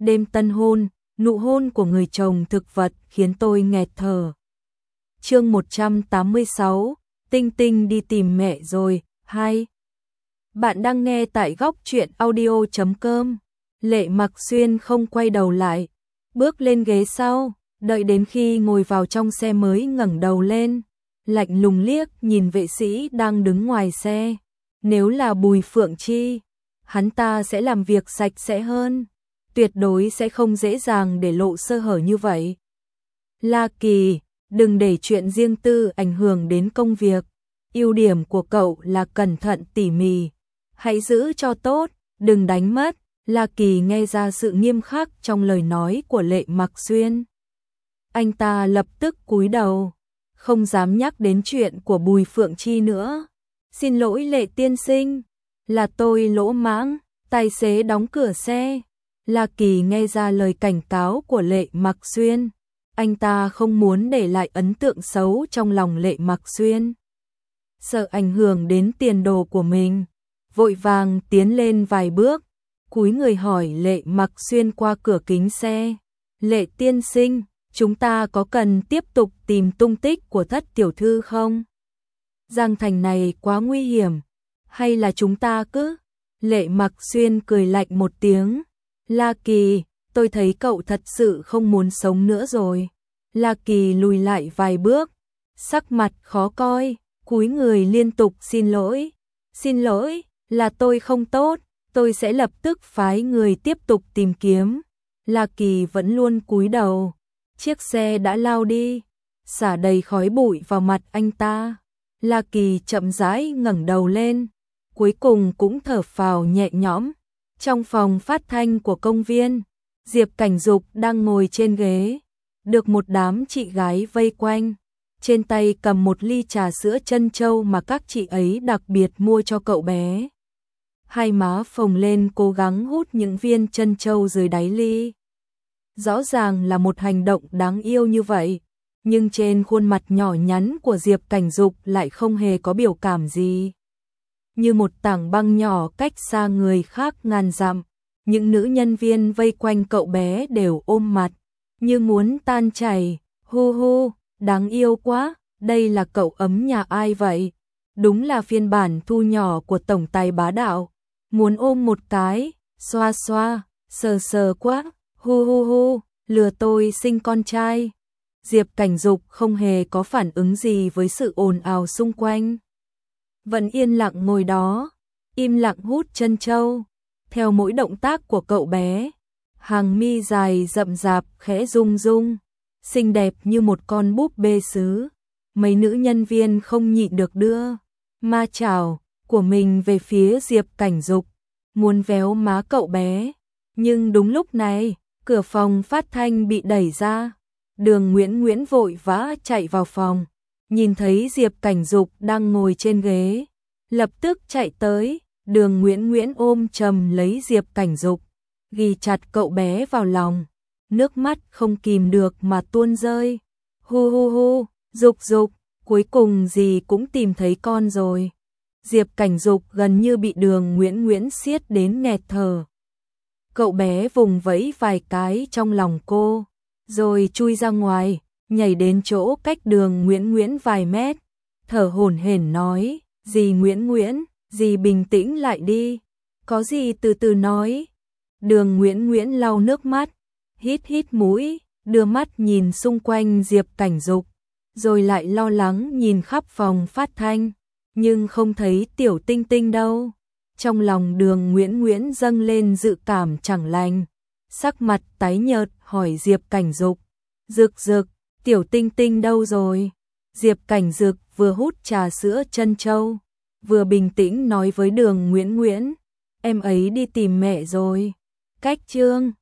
đêm tân hôn, nụ hôn của người chồng thực vật khiến tôi nghẹt thở. Chương 186, Tinh Tinh đi tìm mẹ rồi, 2. Bạn đang nghe tại góc truyện audio.com. Lệ Mặc Xuyên không quay đầu lại, bước lên ghế sau, đợi đến khi ngồi vào trong xe mới ngẩng đầu lên, lạnh lùng liếc nhìn vệ sĩ đang đứng ngoài xe. Nếu là Bùi Phượng Chi, hắn ta sẽ làm việc sạch sẽ hơn, tuyệt đối sẽ không dễ dàng để lộ sơ hở như vậy. La Kỳ, đừng để chuyện riêng tư ảnh hưởng đến công việc. Ưu điểm của cậu là cẩn thận tỉ mỉ. Hãy giữ cho tốt, đừng đánh mất. La Kỳ nghe ra sự nghiêm khắc trong lời nói của Lệ Mặc Xuyên. Anh ta lập tức cúi đầu, không dám nhắc đến chuyện của Bùi Phượng Chi nữa. Xin lỗi Lệ tiên sinh, là tôi lỗ mãng. Tài xế đóng cửa xe. La Kỳ nghe ra lời cảnh cáo của Lệ Mặc Xuyên. Anh ta không muốn để lại ấn tượng xấu trong lòng Lệ Mặc Xuyên, sợ ảnh hưởng đến tiền đồ của mình, vội vàng tiến lên vài bước, cúi người hỏi Lệ Mặc Xuyên qua cửa kính xe. Lệ tiên sinh, chúng ta có cần tiếp tục tìm tung tích của Thất tiểu thư không? Giang thành này quá nguy hiểm, hay là chúng ta cứ... Lệ Mặc Xuyên cười lạnh một tiếng. La Kỳ, tôi thấy cậu thật sự không muốn sống nữa rồi. La Kỳ lùi lại vài bước, sắc mặt khó coi, cúi người liên tục xin lỗi. Xin lỗi, là tôi không tốt, tôi sẽ lập tức phái người tiếp tục tìm kiếm. La Kỳ vẫn luôn cúi đầu. Chiếc xe đã lao đi, xả đầy khói bụi vào mặt anh ta. La Kỳ chậm rãi ngẩng đầu lên, cuối cùng cũng thở phào nhẹ nhõm. Trong phòng phát thanh của công viên, Diệp Cảnh Dục đang ngồi trên ghế, được một đám chị gái vây quanh, trên tay cầm một ly trà sữa trân châu mà các chị ấy đặc biệt mua cho cậu bé. Hai má phồng lên cố gắng hút những viên trân châu dưới đáy ly. Rõ ràng là một hành động đáng yêu như vậy, nhưng trên khuôn mặt nhỏ nhắn của Diệp Cảnh Dục lại không hề có biểu cảm gì. Như một tảng băng nhỏ cách xa người khác ngàn dặm, những nữ nhân viên vây quanh cậu bé đều ôm mặt, như muốn tan chảy. Hu hu, đáng yêu quá, đây là cậu ấm nhà ai vậy? Đúng là phiên bản thu nhỏ của tổng tài bá đạo. Muốn ôm một cái, xoa xoa, sờ sờ quá, hu hu hu, lừa tôi sinh con trai. Diệp Cảnh Dục không hề có phản ứng gì với sự ồn ào xung quanh, vẫn yên lặng ngồi đó, im lặng hút trân châu. Theo mỗi động tác của cậu bé, hàng mi dài rậm rạp khẽ rung rung, xinh đẹp như một con búp bê sứ. Mấy nữ nhân viên không nhịn được đưa ma chảo của mình về phía Diệp Cảnh Dục, muốn véo má cậu bé. Nhưng đúng lúc này, cửa phòng phát thanh bị đẩy ra. Đường Nguyễn vội vã chạy vào phòng, nhìn thấy Diệp Cảnh Dục đang ngồi trên ghế, lập tức chạy tới. Đường Nguyễn ôm chầm lấy Diệp Cảnh Dục, ghi chặt cậu bé vào lòng, nước mắt không kìm được mà tuôn rơi. Hu hu hu, Dục Dục, cuối cùng dì cũng tìm thấy con rồi. Diệp Cảnh Dục gần như bị Đường Nguyễn siết đến nghẹt thở. Cậu bé vùng vẫy vài cái trong lòng cô, rồi chui ra ngoài, nhảy đến chỗ cách Đường Nguyễn vài mét, thở hổn hển nói, dì Nguyễn, dì bình tĩnh lại đi, có gì từ từ nói. Đường Nguyễn lau nước mắt, hít mũi, đưa mắt nhìn xung quanh Diệp Cảnh Dục, rồi lại lo lắng nhìn khắp phòng phát thanh, nhưng không thấy tiểu Tinh Tinh đâu. Trong lòng Đường Nguyễn dâng lên dự cảm chẳng lành, sắc mặt tái nhợt hỏi Diệp Cảnh Dục, Dực, tiểu Tinh Tinh đâu rồi? Diệp Cảnh Dục vừa hút trà sữa trân châu, vừa bình tĩnh nói với Đường Nguyễn, em ấy đi tìm mẹ rồi. Cách chương